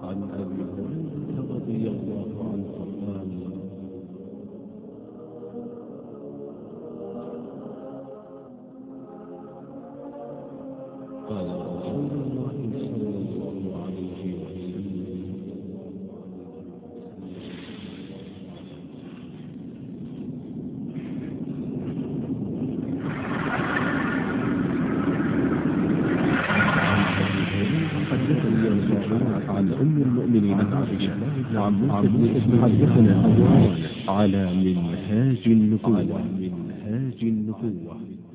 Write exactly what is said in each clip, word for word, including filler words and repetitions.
عن أبي هريرة رضي الله عنه قال قال رسول الله صلى الله عليه وسلم عن أم المؤمنين عائشة وعن موسى بن حدثنا على منهاج النبوة منهاج النبوة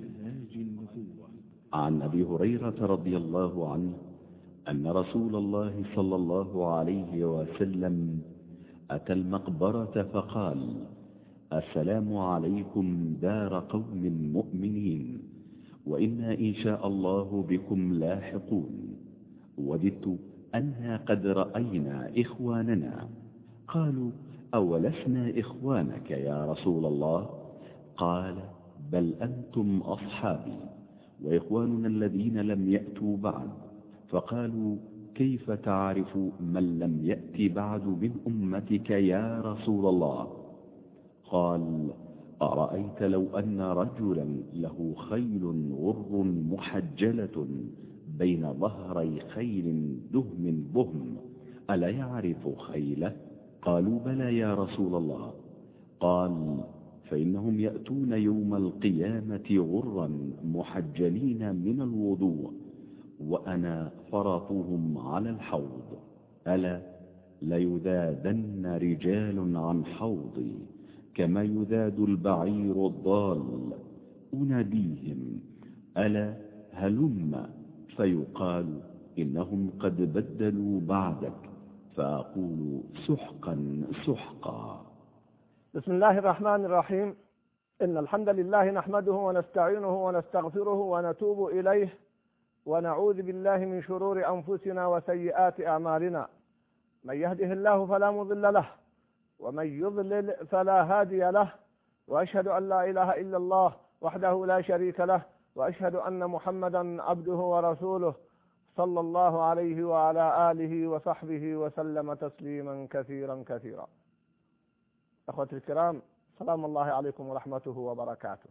عن أبي هريرة رضي الله عنه أن رسول الله صلى الله عليه وسلم أتى المقبرة فقال: السلام عليكم دار قوم مؤمنين، وإنا إن شاء الله بكم لاحقون. وددت أنها قد رأينا إخواننا. قالوا: أولسنا إخوانك يا رسول الله؟ قال: بل أنتم أصحابي وإخواننا الذين لم يأتوا بعد. فقالوا: كيف تعرف من لم يأت بعد من أمتك يا رسول الله؟ قال: أرأيت لو أن رجلا له خيل غر محجلة بين ظهري خيل دهم بهم ألا يعرف خيله؟ قالوا: بلى يا رسول الله. قال: فإنهم يأتون يوم القيامة غرا محجلين من الوضوء، وأنا فرطهم على الحوض. ألا ليذادن رجال عن حوضي كما يذاد البعير الضال. أناديهم: ألا هلم، فيقال: إنهم قد بدلوا بعدك، فأقول: سحقا سحقا. بسم الله الرحمن الرحيم. إن الحمد لله نحمده ونستعينه ونستغفره ونتوب إليه، ونعوذ بالله من شرور أنفسنا وسيئات أعمالنا. من يهده الله فلا مضل له، ومن يضلل فلا هادي له. وأشهد أن لا إله إلا الله وحده لا شريك له، وأشهد أن محمدا عبده ورسوله صلى الله عليه وعلى آله وصحبه وسلم تسليما كثيرا كثيرا. أخوتي الكرام، سلام الله عليكم ورحمته وبركاته.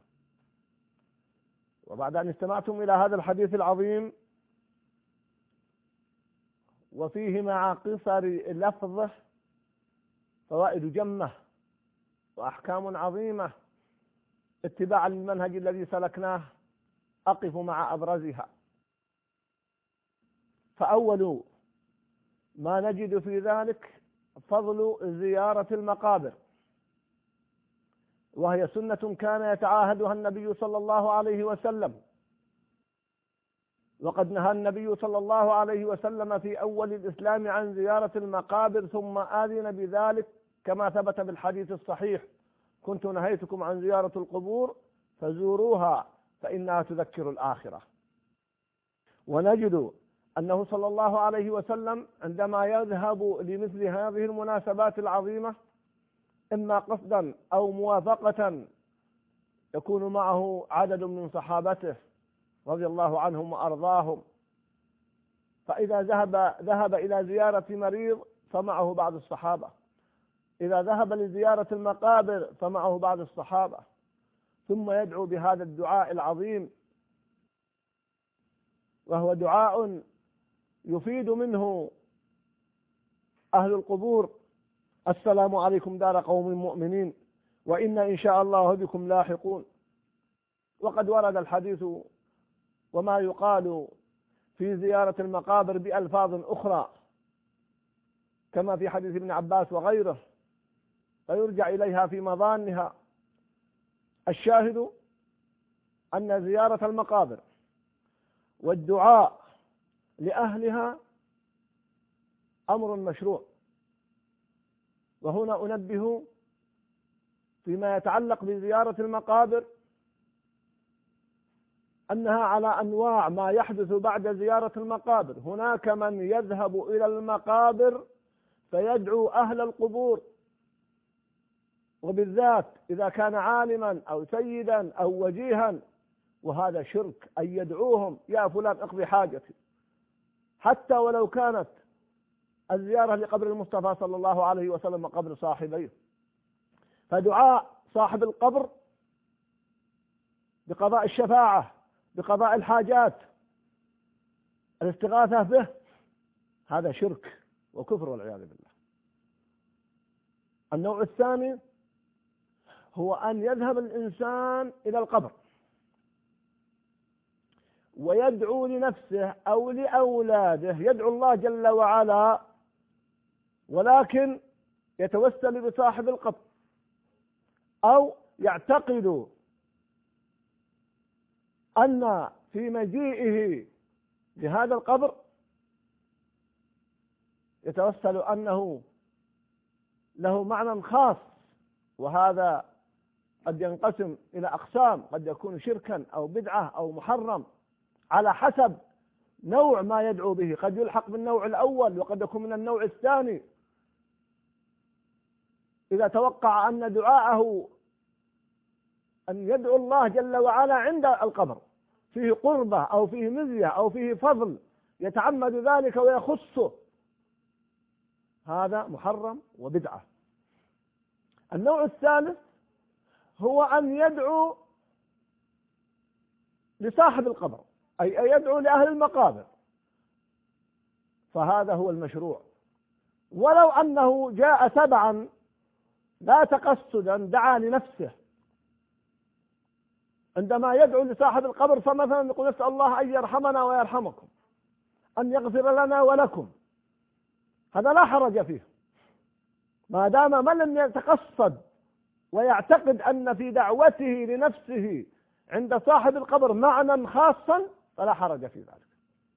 وبعد أن استمعتم إلى هذا الحديث العظيم وفيه مع قصر لفظه فوائد جمة وأحكام عظيمة اتباعا للمنهج الذي سلكناه، أقف مع أبرزها. فأول ما نجد في ذلك فضل زيارة المقابر، وهي سنة كان يتعاهدها النبي صلى الله عليه وسلم. وقد نهى النبي صلى الله عليه وسلم في أول الإسلام عن زيارة المقابر، ثم آذن بذلك كما ثبت بالحديث الصحيح: كنت نهيتكم عن زيارة القبور فزوروها فإنها تذكر الآخرة. ونجد أنه صلى الله عليه وسلم عندما يذهب لمثل هذه المناسبات العظيمة، إما قصدا أو موافقة، يكون معه عدد من صحابته رضي الله عنهم وأرضاهم. فإذا ذهب ذهب إلى زيارة مريض فمعه بعض الصحابة، إذا ذهب لزيارة المقابر فمعه بعض الصحابة، ثم يدعو بهذا الدعاء العظيم، وهو دعاء يفيد منه أهل القبور: السلام عليكم دار قوم مؤمنين، وإنا إن شاء الله بكم لاحقون. وقد ورد الحديث وما يقال في زيارة المقابر بألفاظ أخرى، كما في حديث ابن عباس وغيره، فيرجع إليها في مظانها. الشاهد أن زيارة المقابر والدعاء لأهلها أمر مشروع. وهنا أنبه فيما يتعلق بزيارة المقابر أنها على أنواع ما يحدث بعد زيارة المقابر. هناك من يذهب إلى المقابر فيدعو أهل القبور، وبالذات إذا كان عالما أو سيدا أو وجيها، وهذا شرك أن يدعوهم: يا فلان اقضي حاجتي، حتى ولو كانت الزيارة لقبر المصطفى صلى الله عليه وسلم وقبر صاحبيه. فدعاء صاحب القبر بقضاء الشفاعة، بقضاء الحاجات، الاستغاثة به، هذا شرك وكفر والعياذ بالله. النوع الثاني هو أن يذهب الإنسان إلى القبر ويدعو لنفسه أو لأولاده، يدعو الله جل وعلا، ولكن يتوسل بصاحب القبر، أو يعتقد أن في مجيئه لهذا القبر يتوسل أنه له معنى خاص، وهذا قد ينقسم إلى أقسام، قد يكون شركا أو بدعة أو محرم على حسب نوع ما يدعو به، قد يلحق بالنوع الأول وقد يكون من النوع الثاني. إذا توقع أن دعاءه أن يدعو الله جل وعلا عند القبر فيه قربة أو فيه مزية أو فيه فضل يتعمد ذلك ويخصه، هذا محرم وبدعة. النوع الثالث هو أن يدعو لصاحب القبر، أي أن يدعو لأهل المقابر، فهذا هو المشروع، ولو أنه جاء تبعا لا تقصدا دعا لنفسه. عندما يدعو لصاحب القبر فمثلا يقول نسأل الله أن يرحمنا ويرحمكم، أن يغفر لنا ولكم، هذا لا حرج فيه ما دام من لم يتقصد ويعتقد أن في دعوته لنفسه عند صاحب القبر معنى خاصا، فلا حرج في ذلك.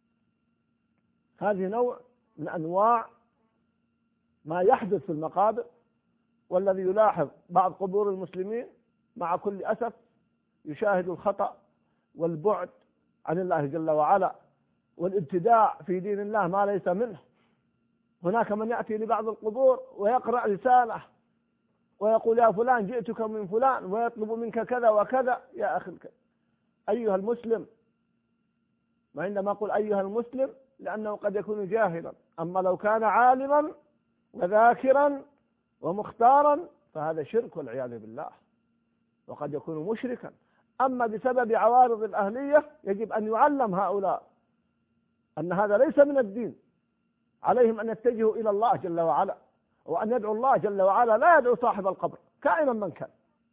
هذه نوع من أنواع ما يحدث في المقابر، والذي يلاحظ بعض قبور المسلمين مع كل أسف يشاهد الخطأ والبعد عن الله جل وعلا والابتداع في دين الله ما ليس منه. هناك من يأتي لبعض القبور ويقرأ رسالة ويقول يا فلان جئتك من فلان ويطلب منك كذا وكذا. يا أخي أيها المسلم، وعندما أقول أيها المسلم لأنه قد يكون جاهلا، أما لو كان عالما وذاكرا ومختارا فهذا شرك والعياذ بالله، وقد يكون مشركا. أما بسبب عوارض الأهلية يجب أن يعلم هؤلاء أن هذا ليس من الدين، عليهم أن يتجهوا إلى الله جل وعلا وأن يدعو الله جل وعلا، لا يدعو صاحب القبر كائنا من كان،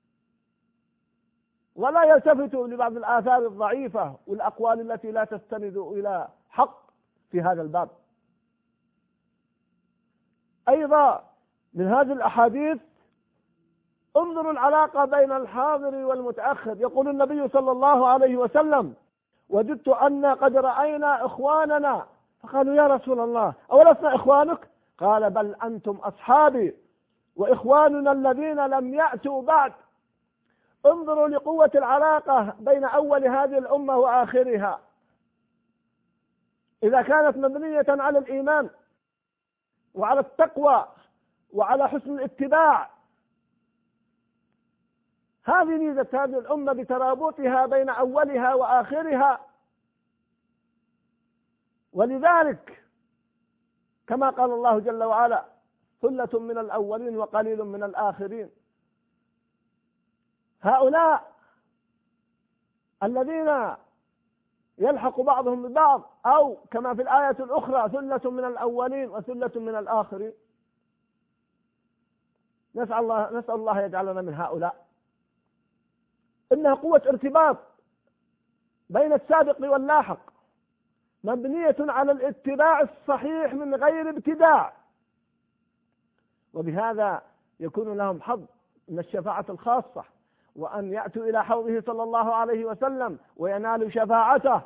ولا يلتفتوا لبعض الآثار الضعيفة والأقوال التي لا تستند إلى حق في هذا الباب. أيضا من هذه الأحاديث انظروا العلاقة بين الحاضر والمتأخر. يقول النبي صلى الله عليه وسلم وجدت أن قد رأينا إخواننا، فقالوا يا رسول الله أولسنا إخوانك؟ قال بل أنتم أصحابي وإخواننا الذين لم يأتوا بعد. انظروا لقوة العلاقة بين أول هذه الأمة وآخرها، إذا كانت مبنية على الإيمان وعلى التقوى وعلى حسن الاتباع. هذه ميزة هذه الأمة بترابطها بين أولها وآخرها. ولذلك كما قال الله جل وعلا ثلة من الأولين وقليل من الآخرين. هؤلاء الذين يلحق بعضهم ببعض، أو كما في الآية الأخرى ثلة من الأولين وثلة من الآخرين. نسأل الله نسأل الله يجعلنا من هؤلاء. إنها قوة ارتباط بين السابق واللاحق، مبنية على الاتباع الصحيح من غير ابتداع، وبهذا يكون لهم حظ من الشفاعة الخاصة، وأن يأتوا إلى حوضه صلى الله عليه وسلم وينالوا شفاعته.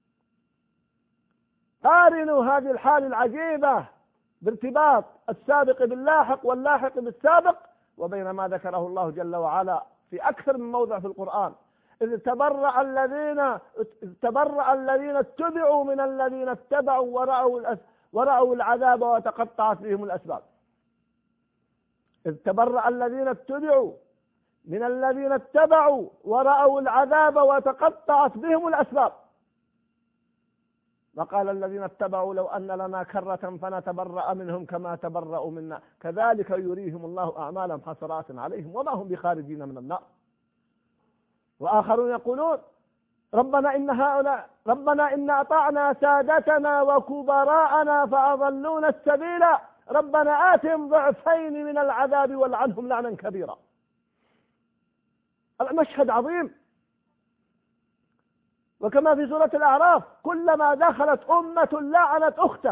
قارنوا هذه الحال العجيبة بارتباط السابق باللاحق واللاحق بالسابق، وبين ما ذكره الله جل وعلا في أكثر من موضع في القرآن: إذ تبرأ الذين تبرأ الذين اتبعوا من الذين اتبعوا ورأوا ورأوا العذاب وتقطعت بهم الأسباب. إذ تبرأ الذين اتبعوا من الذين اتبعوا ورأوا العذاب وتقطعت بهم الأسباب. وقال الذين اتبعوا لو أن لنا كرة فنتبرأ منهم كما تبرأوا منا كذلك يريهم الله أعمالهم حسرات عليهم وما هم بخارجين من النار. وآخرون يقولون ربنا إن هؤلاء ربنا إن أطعنا سادتنا وكبراءنا فأضلونا السبيل ربنا آتهم ضعفين من العذاب والعنهم لعنا كبيرا. المشهد عظيم. وكما في سورة الأعراف كلما دخلت أمة لعنت أخته.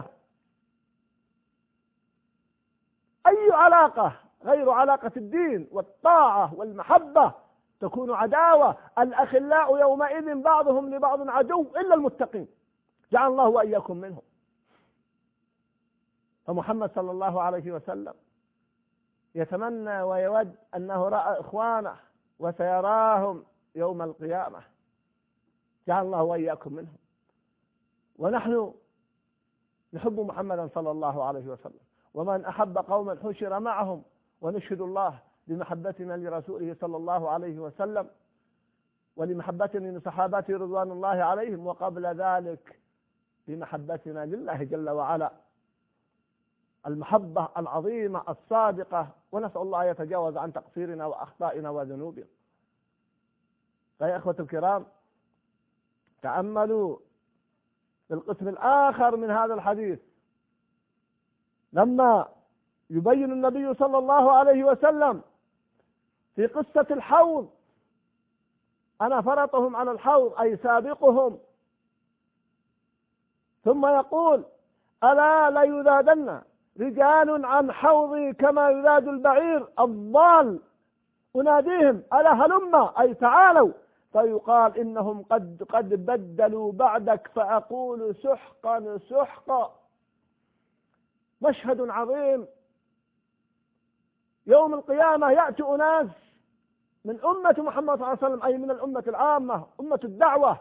أي علاقة غير علاقة الدين والطاعة والمحبة تكون عداوة. الأخلاء يومئذ بعضهم لبعض عدو إلا المتقين جعل الله وإياكم منهم. فمحمد صلى الله عليه وسلم يتمنى ويود أنه رأى إخوانه وسيراهم يوم القيامة جعل الله وإياكم منهم. ونحن نحب محمدا صلى الله عليه وسلم ومن أحب قوما حشر معهم ونشهد الله بمحبتنا لرسوله صلى الله عليه وسلم ولمحبتنا لصحابته رضوان الله عليهم وقبل ذلك بمحبتنا لله جل وعلا المحبة العظيمة الصادقة. ونسأل الله يتجاوز عن تقصيرنا وأخطائنا وذنوبنا. فيا إخوة الكرام تأملوا في القسم الآخر من هذا الحديث لما يبين النبي صلى الله عليه وسلم في قصة الحوض أنا فرطهم على الحوض أي سابقهم ثم يقول ألا ليذادن رجال عن حوضي كما يذاد البعير الضال أناديهم ألا هلما أي تعالوا فيقال إنهم قد قد بدلوا بعدك فأقول سحقا سحقا. مشهد عظيم. يوم القيامة يأتي أناس من أمة محمد صلى الله عليه وسلم أي من الأمة العامة أمة الدعوة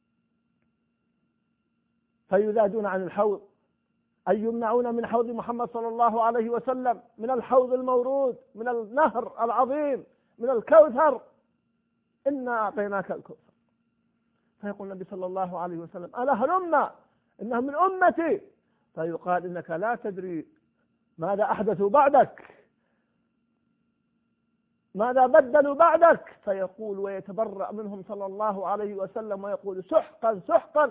فيذادون عن الحوض أي يمنعون من حوض محمد صلى الله عليه وسلم من الحوض المورود من النهر العظيم من الكوثر إنا أعطيناك الكوثر. فيقول النبي صلى الله عليه وسلم ألا هلمنا إنهم من أمتي فيقال إنك لا تدري ماذا أحدثوا بعدك ماذا بدلوا بعدك. فيقول ويتبرأ منهم صلى الله عليه وسلم ويقول سحقا سحقا.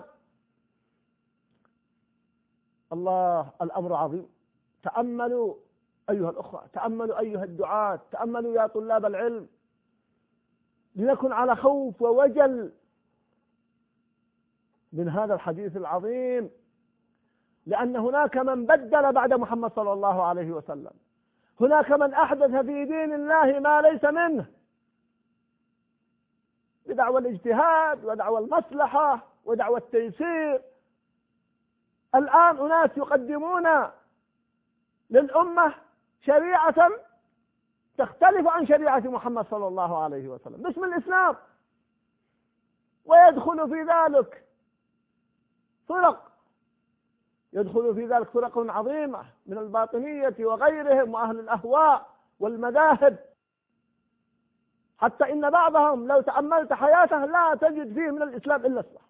الله الأمر عظيم. تأملوا أيها الأخوة تأملوا أيها الدعاة تأملوا يا طلاب العلم لنكن على خوف ووجل من هذا الحديث العظيم لأن هناك من بدل بعد محمد صلى الله عليه وسلم. هناك من أحدث في دين الله ما ليس منه بدعوى الاجتهاد ودعوى المصلحة ودعوى التيسير. الآن أناس يقدمون للأمة شريعة تختلف عن شريعة محمد صلى الله عليه وسلم باسم الإسلام ويدخل في ذلك فرق يدخل في ذلك فرق عظيمة من الباطنية وغيرهم وأهل الأهواء والمذاهب حتى إن بعضهم لو تأملت حياته لا تجد فيه من الإسلام إلا اسمه.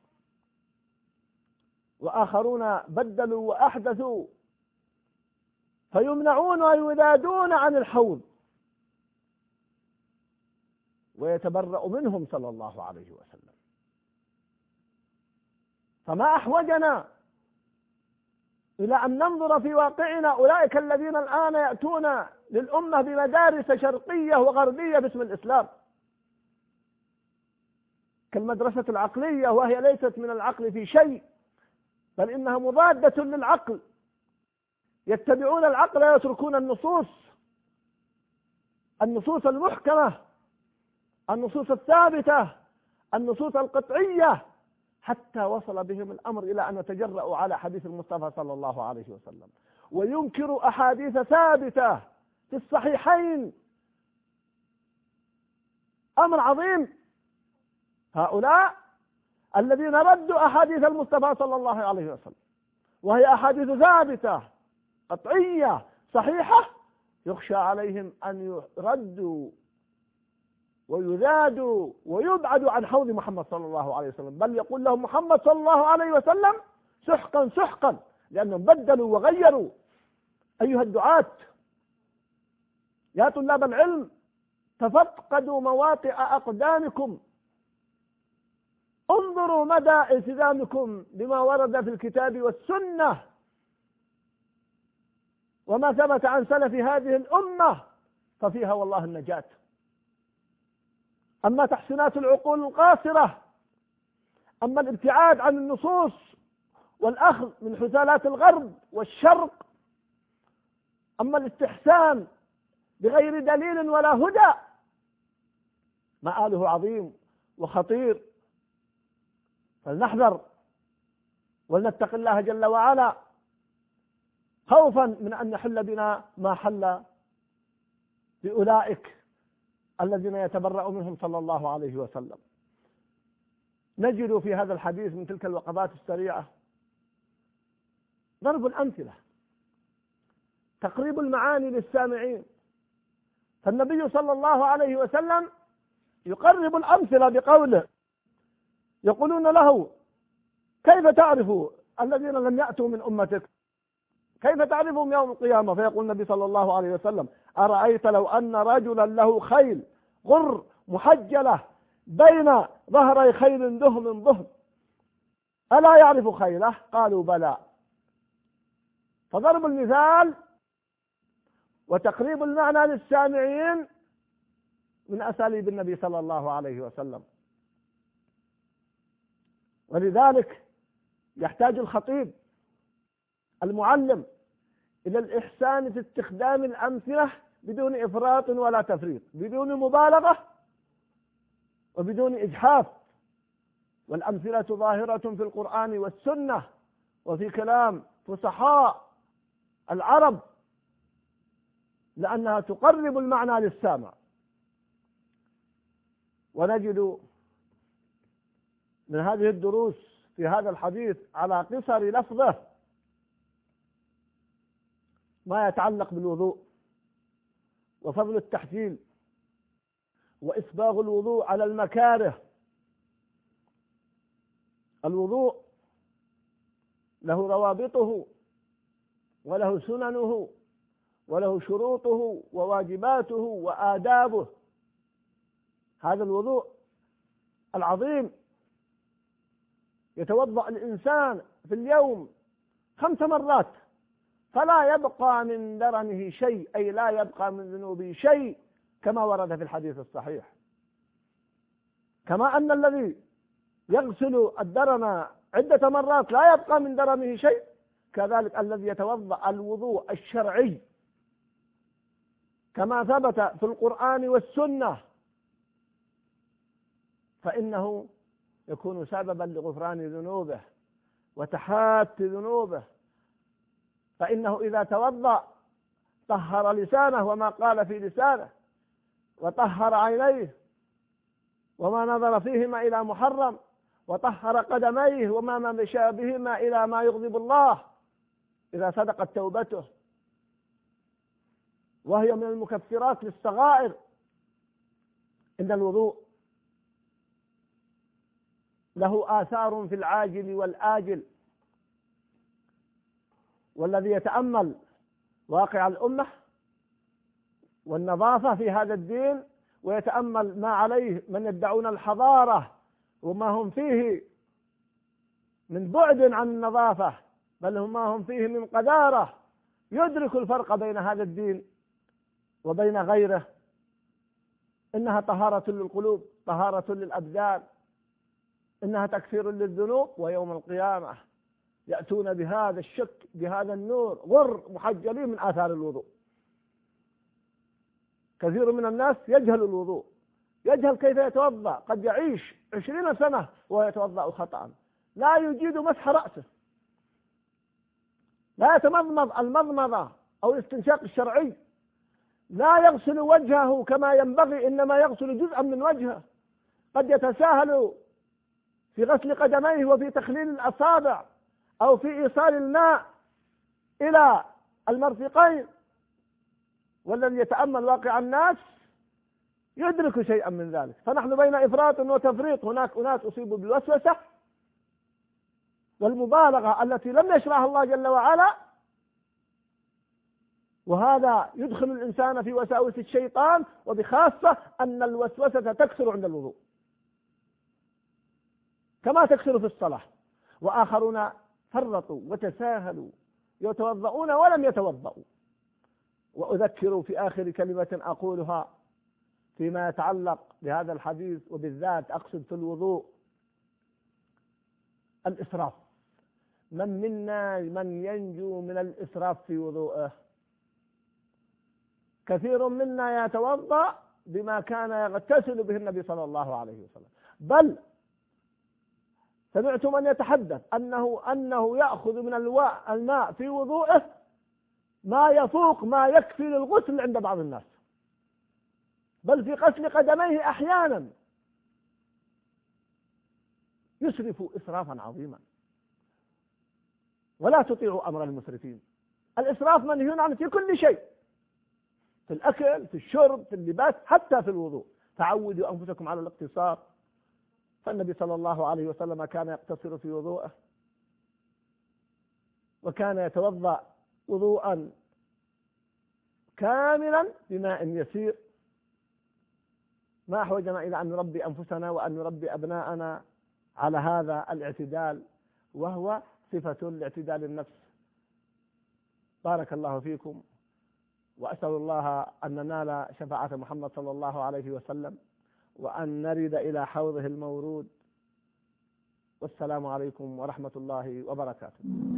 وآخرون بدلوا وأحدثوا فيمنعون ويذادون عن الحوض ويتبرأ منهم صلى الله عليه وسلم. فما أحوجنا إلى أن ننظر في واقعنا أولئك الذين الآن يأتون للأمة بمدارس شرقية وغربية باسم الإسلام كالمدرسة العقلية وهي ليست من العقل في شيء بل إنها مضادة للعقل. يتبعون العقل ويتركون النصوص النصوص المحكمة النصوص الثابتة النصوص القطعية حتى وصل بهم الأمر إلى أن يتجرأوا على حديث المصطفى صلى الله عليه وسلم وينكروا أحاديث ثابتة في الصحيحين. أمر عظيم. هؤلاء الذين ردوا أحاديث المصطفى صلى الله عليه وسلم وهي أحاديث ثابتة قطعية صحيحة يخشى عليهم أن يردوا ويذادوا ويبعدوا عن حوض محمد صلى الله عليه وسلم بل يقول لهم محمد صلى الله عليه وسلم سحقا سحقا، لأنهم بدلوا وغيروا. أيها الدعاة يا طلاب العلم، تفقدوا مواطئ أقدامكم، انظروا مدى التزامكم بما ورد في الكتاب والسنة وما ثبت عن سلف هذه الأمة، ففيها والله النجاة. أما تحسينات العقول القاصرة، أما الابتعاد عن النصوص والأخذ من حثالات الغرب والشرق، أما الاستحسان بغير دليل ولا هدى، مآله عظيم وخطير. فلنحذر ولنتق الله جل وعلا، خوفا من أن يحل بنا ما حل بأولئك الذين يتبرأ منهم صلى الله عليه وسلم. نجد في هذا الحديث من تلك الوقفات السريعة ضرب الأمثلة، تقريب المعاني للسامعين. فالنبي صلى الله عليه وسلم يقرب الأمثلة بقوله، يقولون له: كيف تعرف الذين لم يأتوا من أمتك؟ كيف تعرفهم يوم القيامة؟ فيقول النبي صلى الله عليه وسلم: أرأيت لو أن رجلا له خيل غر محجلة بين ظهري خيل دهم ضهم، ألا يعرف خيله؟ قالوا: بلى. فضرب المثال وتقريب المعنى للسامعين من أساليب النبي صلى الله عليه وسلم. ولذلك يحتاج الخطيب المعلم إلى الإحسان في استخدام الأمثلة بدون إفراط ولا تفريط، بدون مبالغة وبدون إجحاف. والأمثلة ظاهرة في القرآن والسنة وفي كلام فصحاء العرب، لأنها تقرب المعنى للسامع. ونجد من هذه الدروس في هذا الحديث على قصر لفظه ما يتعلق بالوضوء وفضل التحجيل وإسباغ الوضوء على المكاره. الوضوء له روابطه وله سننه وله شروطه وواجباته وآدابه. هذا الوضوء العظيم يتوضأ الإنسان في اليوم خمس مرات فلا يبقى من درنه شيء، أي لا يبقى من ذنوبه شيء، كما ورد في الحديث الصحيح. كما أن الذي يغسل الدرن عدة مرات لا يبقى من درنه شيء، كذلك الذي يتوضأ الوضوء الشرعي كما ثبت في القرآن والسنة فإنه يكون سببا لغفران ذنوبه وتحات ذنوبه. فإنه إذا توضأ طهر لسانه وما قال في لسانه، وطهر عينيه وما نظر فيهما إلى محرم، وطهر قدميه وما مشى بهما إلى ما يغضب الله إذا صدقت توبته، وهي من المكفرات للصغائر. إن الوضوء له آثار في العاجل والآجل، والذي يتأمل واقع الأمة والنظافة في هذا الدين ويتأمل ما عليه من يدعون الحضارة وما هم فيه من بعد عن النظافة، بل هم ما هم فيه من قذارة، يدرك الفرق بين هذا الدين وبين غيره. إنها طهارة للقلوب، طهارة للأبدان، إنها تكفير للذنوب، ويوم القيامة يأتون بهذا الشك بهذا النور غر محجلين من آثار الوضوء. كثير من الناس يجهل الوضوء، يجهل كيف يتوضأ، قد يعيش عشرين سنة ويتوضأ خطأ، لا يجيد مسح رأسه، لا يتمضمض المضمضة أو الاستنشاق الشرعي، لا يغسل وجهه كما ينبغي، إنما يغسل جزءا من وجهه، قد يتساهل في غسل قدميه وفي تخليل الأصابع أو في إيصال الماء إلى المرفقين. والذي يتأمل واقع الناس يدرك شيئا من ذلك. فنحن بين إفراط وتفريط، هناك أناس أصيبوا بالوسوسة والمبالغة التي لم يشرعها الله جل وعلا، وهذا يدخل الإنسان في وساوس الشيطان، وبخاصة أن الوسوسة تكثر عند الوضوء كما تكثر في الصلاة. وآخرون فرطوا وتساهلوا يتوضؤون ولم يتوضؤوا. وأذكر في آخر كلمة أقولها فيما يتعلق بهذا الحديث، وبالذات أقصد في الوضوء، الإسراف. من منا من ينجو من الإسراف في وضوءه؟ كثير منا يتوضأ بما كان يغتسل به النبي صلى الله عليه وسلم، بل سمعت من يتحدث أنه أنه يأخذ من الماء في وضوءه ما يفوق ما يكفي للغسل عند بعض الناس، بل في غسل قدميه أحيانا يسرف إسرافا عظيما. ولا تطيعوا أمر المسرفين. الإسراف منهي عنه في كل شيء، في الأكل، في الشرب، في اللباس، حتى في الوضوء. تعودوا أنفسكم على الاقتصار، فالنبي صلى الله عليه وسلم كان يقتصر في وضوءه، وكان يتوضأ وضوءا كاملا بماء يسير. ما أحوجنا إلى أن نربي أنفسنا وأن نربي أبناءنا على هذا الاعتدال، وهو صفة الاعتدال النفس. بارك الله فيكم، وأسأل الله أن ننال شفاعة محمد صلى الله عليه وسلم، وأن نرد إلى حوضه المورود. والسلام عليكم ورحمة الله وبركاته.